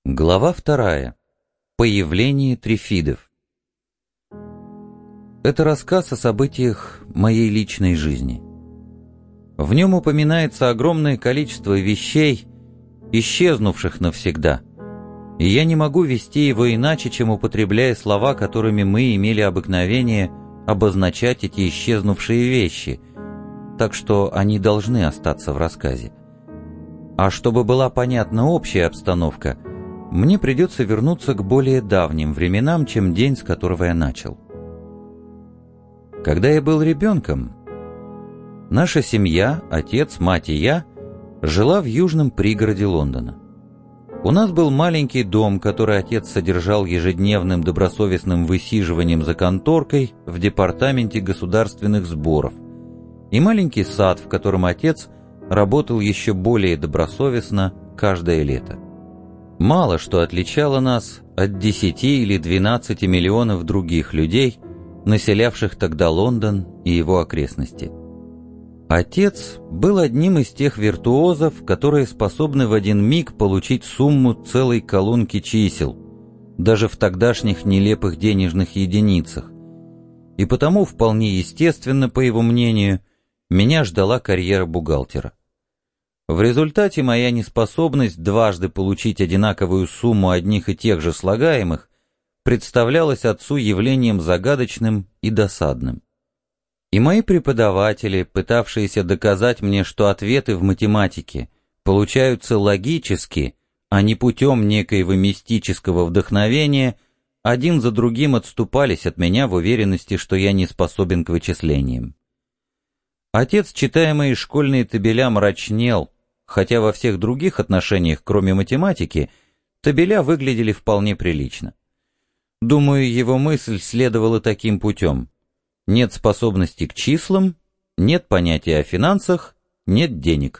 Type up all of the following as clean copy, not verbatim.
Глава 2. Появление трифидов. Это рассказ о событиях моей личной жизни. В нем упоминается огромное количество вещей, исчезнувших навсегда, и я не могу вести его иначе, чем употребляя слова, которыми мы имели обыкновение обозначать эти исчезнувшие вещи, так что они должны остаться в рассказе. А чтобы была понятна общая обстановка, мне придется вернуться к более давним временам, чем день, с которого я начал. Когда я был ребенком, наша семья, отец, мать и я, жила в южном пригороде Лондона. У нас был маленький дом, который отец содержал ежедневным добросовестным высиживанием за конторкой в департаменте государственных сборов, и маленький сад, в котором отец работал еще более добросовестно каждое лето. Мало что отличало нас от 10 или 12 миллионов других людей, населявших тогда Лондон и его окрестности. Отец был одним из тех виртуозов, которые способны в один миг получить сумму целой колонки чисел, даже в тогдашних нелепых денежных единицах, и потому вполне естественно, по его мнению, меня ждала карьера бухгалтера. В результате моя неспособность дважды получить одинаковую сумму одних и тех же слагаемых представлялась отцу явлением загадочным и досадным. И мои преподаватели, пытавшиеся доказать мне, что ответы в математике получаются логически, а не путем некоего мистического вдохновения, один за другим отступались от меня в уверенности, что я не способен к вычислениям. Отец, читая мои школьные табеля, мрачнел, хотя во всех других отношениях, кроме математики, табеля выглядели вполне прилично. Думаю, его мысль следовала таким путем: нет способности к числам, нет понятия о финансах, нет денег.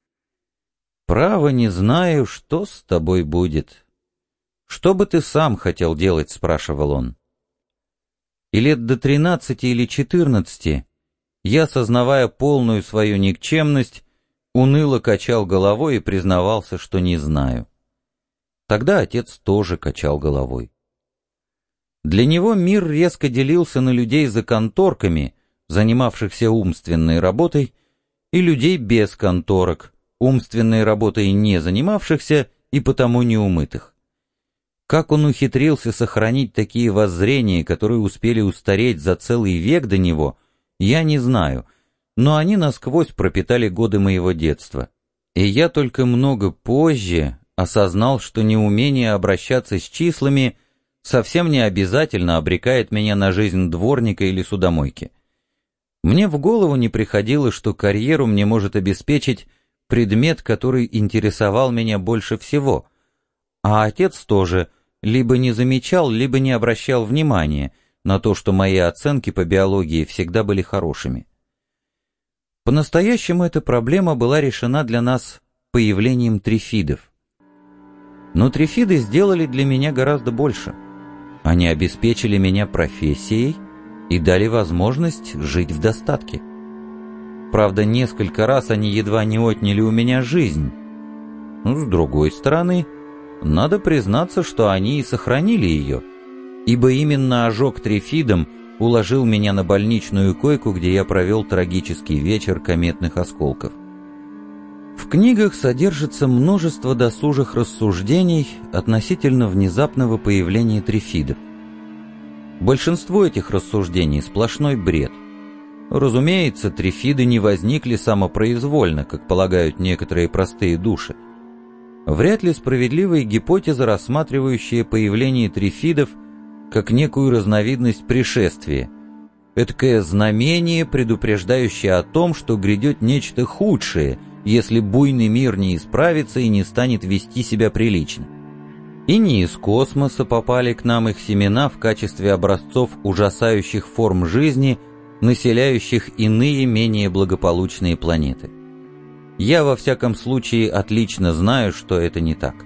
«Право не знаю, что с тобой будет. Что бы ты сам хотел делать?» — спрашивал он. И лет до 13 или 14 я, сознавая полную свою никчемность, уныло качал головой и признавался, что не знаю. Тогда отец тоже качал головой. Для него мир резко делился на людей за конторками, занимавшихся умственной работой, и людей без конторок, умственной работой не занимавшихся и потому неумытых. Как он ухитрился сохранить такие воззрения, которые успели устареть за целый век до него, я не знаю, но они насквозь пропитали годы моего детства, и я только много позже осознал, что неумение обращаться с числами совсем не обязательно обрекает меня на жизнь дворника или судомойки. Мне в голову не приходило, что карьеру мне может обеспечить предмет, который интересовал меня больше всего, а отец тоже либо не замечал, либо не обращал внимания на то, что мои оценки по биологии всегда были хорошими. По-настоящему эта проблема была решена для нас появлением трифидов. Но трифиды сделали для меня гораздо больше. Они обеспечили меня профессией и дали возможность жить в достатке. Правда, несколько раз они едва не отняли у меня жизнь. Но, с другой стороны, надо признаться, что они и сохранили ее, ибо именно ожог трифидом уложил меня на больничную койку, где я провел трагический вечер кометных осколков. В книгах содержится множество досужих рассуждений относительно внезапного появления трифидов. Большинство этих рассуждений — сплошной бред. Разумеется, трифиды не возникли самопроизвольно, как полагают некоторые простые души. Вряд ли справедливая гипотеза, рассматривающая появление трифидов как некую разновидность пришествия, эдакое знамение, предупреждающее о том, что грядет нечто худшее, если буйный мир не исправится и не станет вести себя прилично. И не из космоса попали к нам их семена в качестве образцов ужасающих форм жизни, населяющих иные менее благополучные планеты. Я, во всяком случае, отлично знаю, что это не так.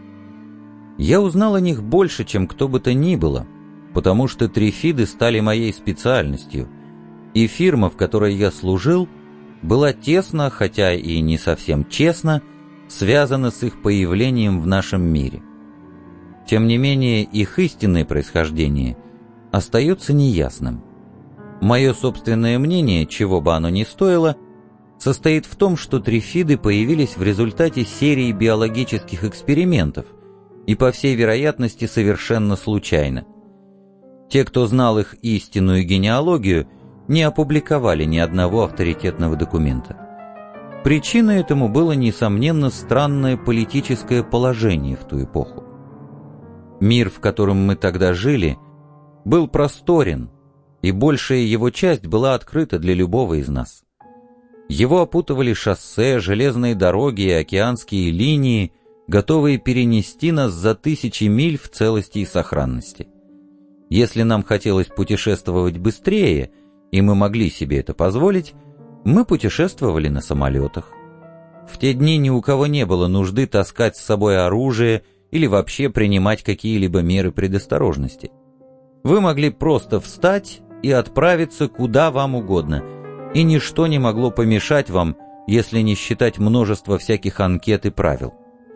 Я узнал о них больше, чем кто бы то ни было, потому что трифиды стали моей специальностью, и фирма, в которой я служил, была тесно, хотя и не совсем честно, связана с их появлением в нашем мире. Тем не менее, их истинное происхождение остается неясным. Мое собственное мнение, чего бы оно ни стоило, состоит в том, что трифиды появились в результате серии биологических экспериментов и, по всей вероятности, совершенно случайно. Те, кто знал их истинную генеалогию, не опубликовали ни одного авторитетного документа. Причиной этому было, несомненно, странное политическое положение в ту эпоху. Мир, в котором мы тогда жили, был просторен, и большая его часть была открыта для любого из нас. Его опутывали шоссе, железные дороги и океанские линии, готовые перенести нас за тысячи миль в целости и сохранности. Если нам хотелось путешествовать быстрее, и мы могли себе это позволить, мы путешествовали на самолетах. В те дни ни у кого не было нужды таскать с собой оружие или вообще принимать какие-либо меры предосторожности. Вы могли просто встать и отправиться куда вам угодно, и ничто не могло помешать вам, если не считать множество всяких анкет и правил.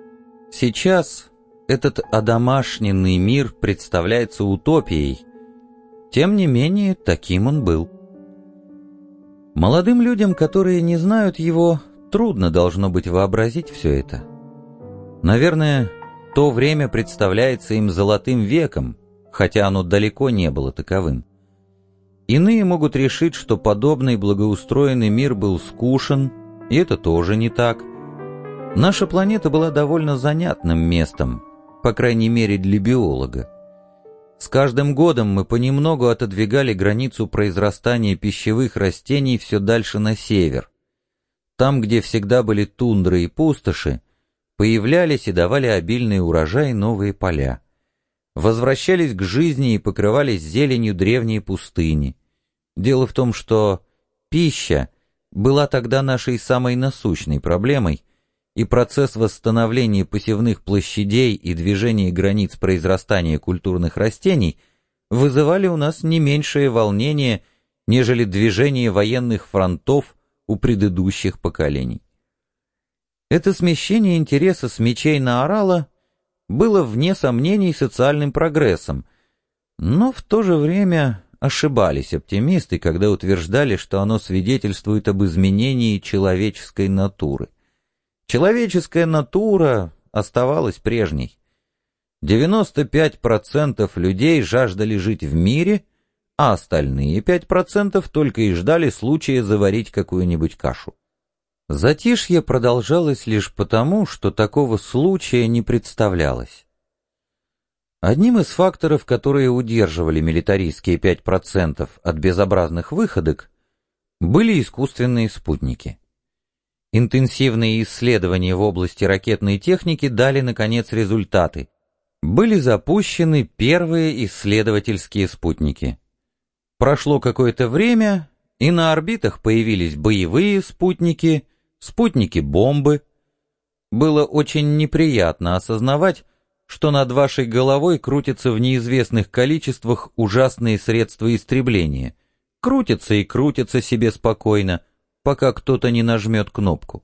Сейчас этот одомашненный мир представляется утопией, тем не менее, таким он был. Молодым людям, которые не знают его, трудно должно быть вообразить все это. Наверное, то время представляется им золотым веком, хотя оно далеко не было таковым. Иные могут решить, что подобный благоустроенный мир был скучен, и это тоже не так. Наша планета была довольно занятным местом, по крайней мере для биолога. С каждым годом мы понемногу отодвигали границу произрастания пищевых растений все дальше на север. Там, где всегда были тундры и пустоши, появлялись и давали обильный урожай новые поля. Возвращались к жизни и покрывались зеленью древние пустыни. Дело в том, что пища была тогда нашей самой насущной проблемой, и процесс восстановления посевных площадей и движения границ произрастания культурных растений вызывали у нас не меньшее волнение, нежели движение военных фронтов у предыдущих поколений. Это смещение интереса с мечей на орала было вне сомнений социальным прогрессом, но в то же время ошибались оптимисты, когда утверждали, что оно свидетельствует об изменении человеческой натуры. Человеческая натура оставалась прежней. 95% людей жаждали жить в мире, а остальные 5% только и ждали случая заварить какую-нибудь кашу. Затишье продолжалось лишь потому, что такого случая не представлялось. Одним из факторов, которые удерживали милитаристские 5% от безобразных выходок, были искусственные спутники. Интенсивные исследования в области ракетной техники дали, наконец, результаты. Были запущены первые исследовательские спутники. Прошло какое-то время, и на орбитах появились боевые спутники, спутники-бомбы. Было очень неприятно осознавать, что над вашей головой крутятся в неизвестных количествах ужасные средства истребления. Крутятся и крутятся себе спокойно, пока кто-то не нажмет кнопку.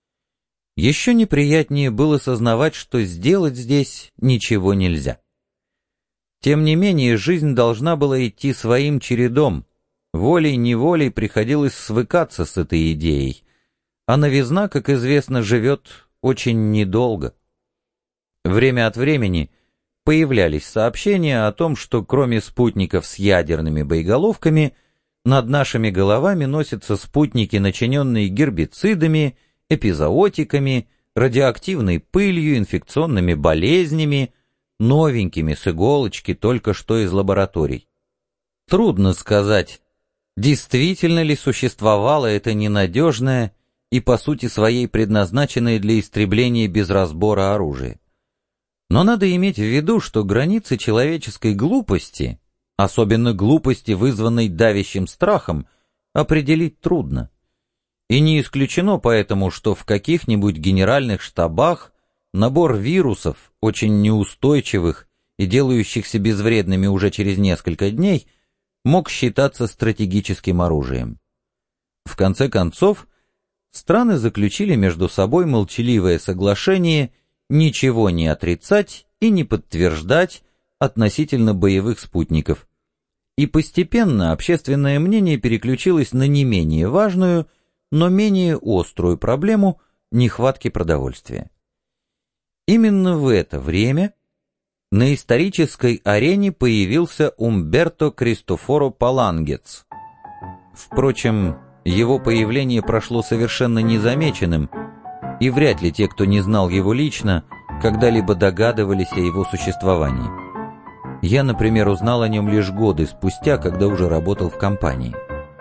Еще неприятнее было сознавать, что сделать здесь ничего нельзя. Тем не менее, жизнь должна была идти своим чередом. Волей-неволей приходилось свыкаться с этой идеей, а новизна, как известно, живет очень недолго. Время от времени появлялись сообщения о том, что кроме спутников с ядерными боеголовками, над нашими головами носятся спутники, начиненные гербицидами, эпизоотиками, радиоактивной пылью, инфекционными болезнями, новенькими с иголочки только что из лабораторий. Трудно сказать, действительно ли существовало это ненадежное и по сути своей предназначенное для истребления без разбора оружие. Но надо иметь в виду, что границы человеческой глупости, особенно глупости, вызванной давящим страхом, определить трудно. И не исключено поэтому, что в каких-нибудь генеральных штабах набор вирусов, очень неустойчивых и делающихся безвредными уже через несколько дней, мог считаться стратегическим оружием. В конце концов, страны заключили между собой молчаливое соглашение ничего не отрицать и не подтверждать относительно боевых спутников. И постепенно общественное мнение переключилось на не менее важную, но менее острую проблему нехватки продовольствия. Именно в это время на исторической арене появился Умберто Кристофоро Палангец. Впрочем, его появление прошло совершенно незамеченным, и вряд ли те, кто не знал его лично, когда-либо догадывались о его существовании. Я, например, узнал о нем лишь годы спустя, когда уже работал в компании.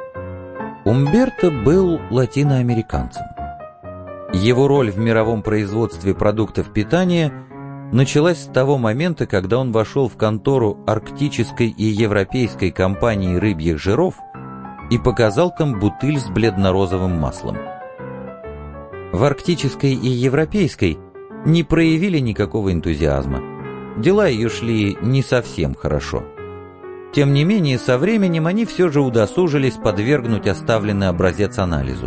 Умберто был латиноамериканцем. Его роль в мировом производстве продуктов питания началась с того момента, когда он вошел в контору арктической и европейской компании рыбьих жиров и показал там бутыль с бледно-розовым маслом. В арктической и европейской не проявили никакого энтузиазма. Дела ее шли не совсем хорошо. Тем не менее, со временем они все же удосужились подвергнуть оставленный образец анализу.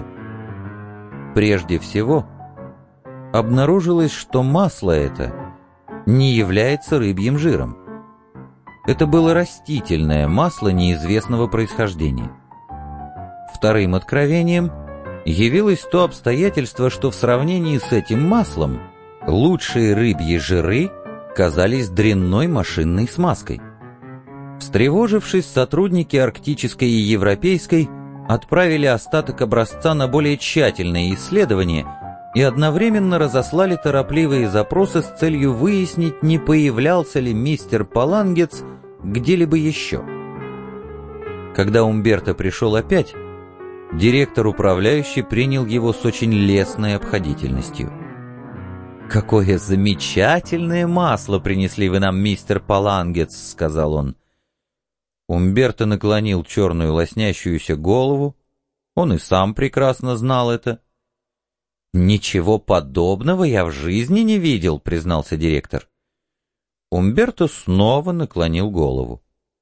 Прежде всего, обнаружилось, что масло это не является рыбьим жиром. Это было растительное масло неизвестного происхождения. Вторым откровением явилось то обстоятельство, что в сравнении с этим маслом лучшие рыбьи жиры казались дрянной машинной смазкой. Встревожившись, сотрудники арктической и европейской отправили остаток образца на более тщательное исследование и одновременно разослали торопливые запросы с целью выяснить, не появлялся ли мистер Палангец где-либо еще. Когда Умберто пришел опять, директор управляющий принял его с очень лестной обходительностью. «Какое замечательное масло принесли вы нам, мистер Палангец», — сказал он. Умберто наклонил черную лоснящуюся голову. Он и сам прекрасно знал это. «Ничего подобного я в жизни не видел», — признался директор. Умберто снова наклонил голову.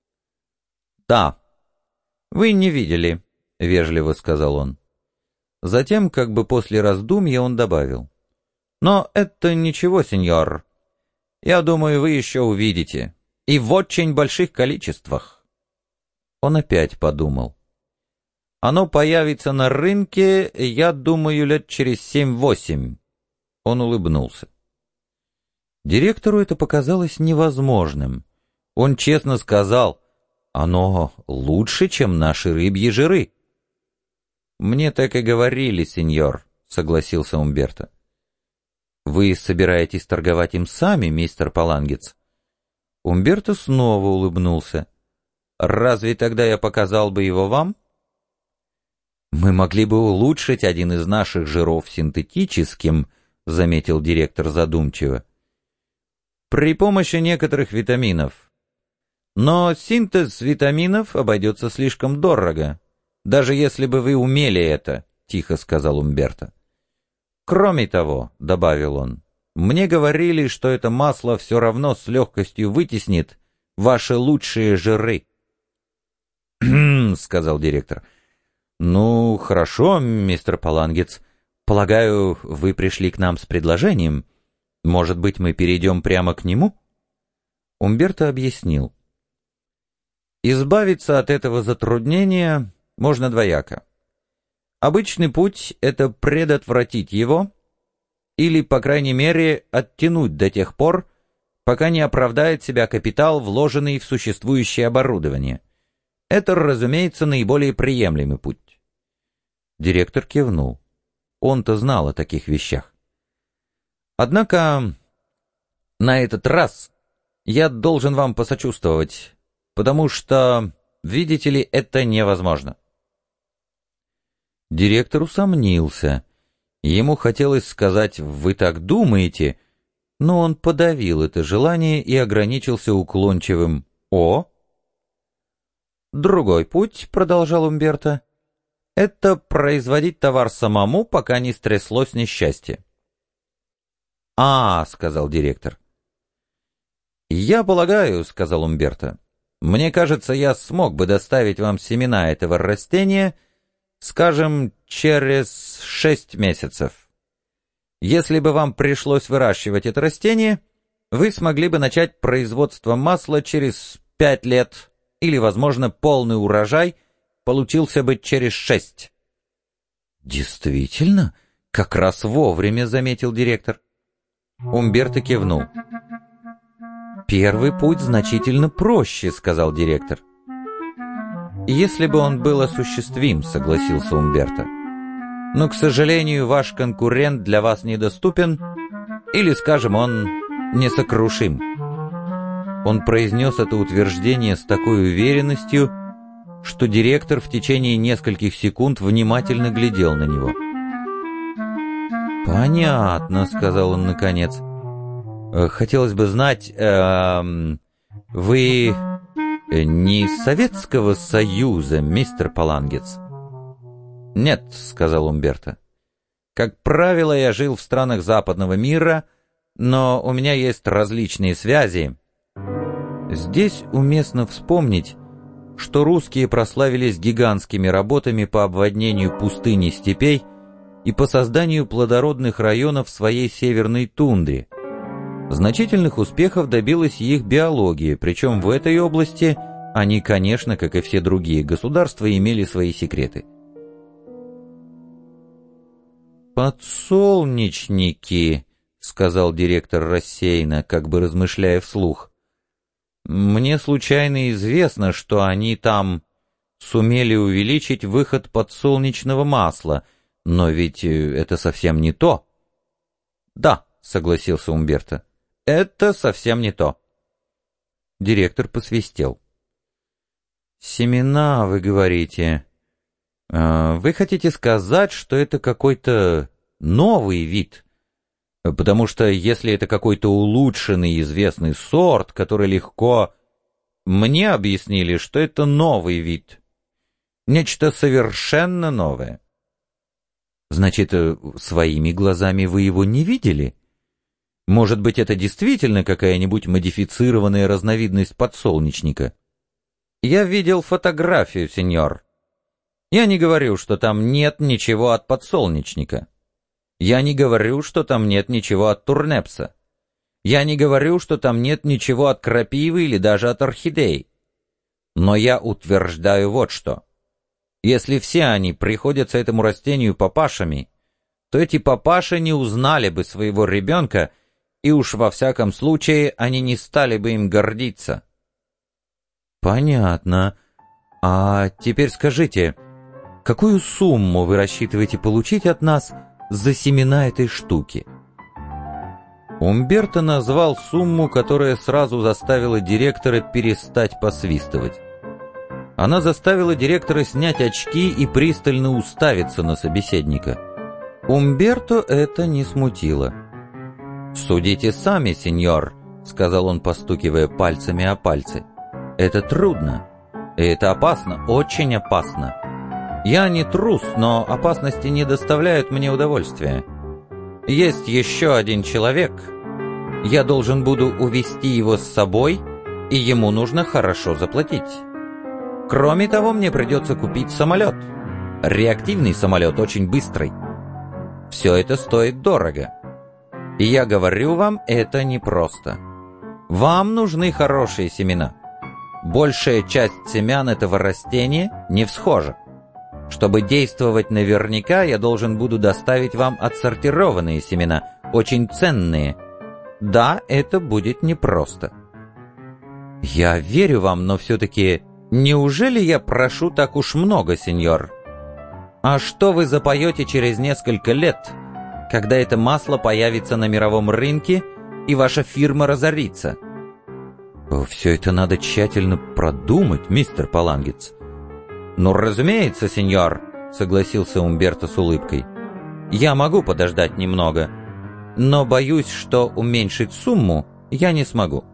«Да, вы не видели», — вежливо сказал он. Затем, как бы после раздумья, он добавил. «Но это ничего, сеньор. Я думаю, вы еще увидите. И в очень больших количествах». Он опять подумал. «Оно появится на рынке, я думаю, лет через 7-8». Он улыбнулся. Директору это показалось невозможным. Он честно сказал, «Оно лучше, чем наши рыбьи жиры». «Мне так и говорили, сеньор», — согласился Умберто. «Вы собираетесь торговать им сами, мистер Палангец?» Умберто снова улыбнулся. «Разве тогда я показал бы его вам?» «Мы могли бы улучшить один из наших жиров синтетическим», — заметил директор задумчиво. «При помощи некоторых витаминов. Но синтез витаминов обойдется слишком дорого, даже если бы вы умели это», — тихо сказал Умберто. «Кроме того», — добавил он, — «мне говорили, что это масло все равно с легкостью вытеснит ваши лучшие жиры». «Кхм», — сказал директор. «Ну, хорошо, мистер Палангец. Полагаю, вы пришли к нам с предложением. Может быть, мы перейдем прямо к нему?» Умберто объяснил. «Избавиться от этого затруднения можно двояко. Обычный путь — это предотвратить его или, по крайней мере, оттянуть до тех пор, пока не оправдает себя капитал, вложенный в существующее оборудование. Это, разумеется, наиболее приемлемый путь». Директор кивнул. Он-то знал о таких вещах. «Однако на этот раз я должен вам посочувствовать, потому что, видите ли, это невозможно». Директор усомнился. Ему хотелось сказать «вы так думаете», но он подавил это желание и ограничился уклончивым «о». «Другой путь», — продолжал Умберто, — «это производить товар самому, пока не стряслось несчастье». «А», — сказал директор. «Я полагаю», — сказал Умберто, — «мне кажется, я смог бы доставить вам семена этого растения, скажем, через 6 месяцев. Если бы вам пришлось выращивать это растение, вы смогли бы начать производство масла через 5 лет, или, возможно, полный урожай получился бы через 6. Действительно, как раз вовремя, заметил директор. Умберто кивнул. «Первый путь значительно проще», — сказал директор. «Если бы он был осуществим», — согласился Умберто. «Но, к сожалению, ваш конкурент для вас недоступен, или, скажем, он несокрушим». Он произнес это утверждение с такой уверенностью, что директор в течение нескольких секунд внимательно глядел на него. «Понятно», — сказал он наконец. «Хотелось бы знать, вы не из Советского Союза, мистер Палангец?» «Нет», — сказал Умберто. «Как правило, я жил в странах западного мира, но у меня есть различные связи». Здесь уместно вспомнить, что русские прославились гигантскими работами по обводнению пустыни степей и по созданию плодородных районов в своей северной тундре. Значительных успехов добилась их биология, причем в этой области они, конечно, как и все другие государства, имели свои секреты. «Подсолнечники», — сказал директор рассеянно, как бы размышляя вслух. «Мне случайно известно, что они там сумели увеличить выход подсолнечного масла, но ведь это совсем не то». «Да», — согласился Умберто, — «это совсем не то». Директор посвистел. «Семена, вы говорите. Вы хотите сказать, что это какой-то новый вид? Потому что если это какой-то улучшенный известный сорт, который легко... Мне объяснили, что это новый вид. Нечто совершенно новое». «Значит, своими глазами вы его не видели? Может быть, это действительно какая-нибудь модифицированная разновидность подсолнечника?» «Я видел фотографию, сеньор. Я не говорю, что там нет ничего от подсолнечника. Я не говорю, что там нет ничего от турнепса. Я не говорю, что там нет ничего от крапивы или даже от орхидей. Но я утверждаю вот что. Если все они приходятся этому растению папашами, то эти папаши не узнали бы своего ребенка, и уж во всяком случае они не стали бы им гордиться». «Понятно. А теперь скажите, какую сумму вы рассчитываете получить от нас за семена этой штуки?» Умберто назвал сумму, которая сразу заставила директора перестать посвистывать. Она заставила директора снять очки и пристально уставиться на собеседника. Умберто это не смутило. «Судите сами, сеньор», — сказал он, постукивая пальцами о пальцы. «Это трудно. И это опасно, очень опасно. Я не трус, но опасности не доставляют мне удовольствия. Есть еще один человек. Я должен буду увезти его с собой, и ему нужно хорошо заплатить. Кроме того, мне придется купить самолет. Реактивный самолет, очень быстрый. Все это стоит дорого. И я говорю вам, это непросто. Вам нужны хорошие семена. Большая часть семян этого растения не всхожа. Чтобы действовать наверняка, я должен буду доставить вам отсортированные семена, очень ценные. Да, это будет непросто». «Я верю вам, но все-таки неужели я прошу так уж много, сеньор? А что вы запоете через несколько лет, когда это масло появится на мировом рынке и ваша фирма разорится?» «Все это надо тщательно продумать, мистер Палангец». «Ну, разумеется, сеньор», — согласился Умберто с улыбкой. «Я могу подождать немного, но боюсь, что уменьшить сумму я не смогу».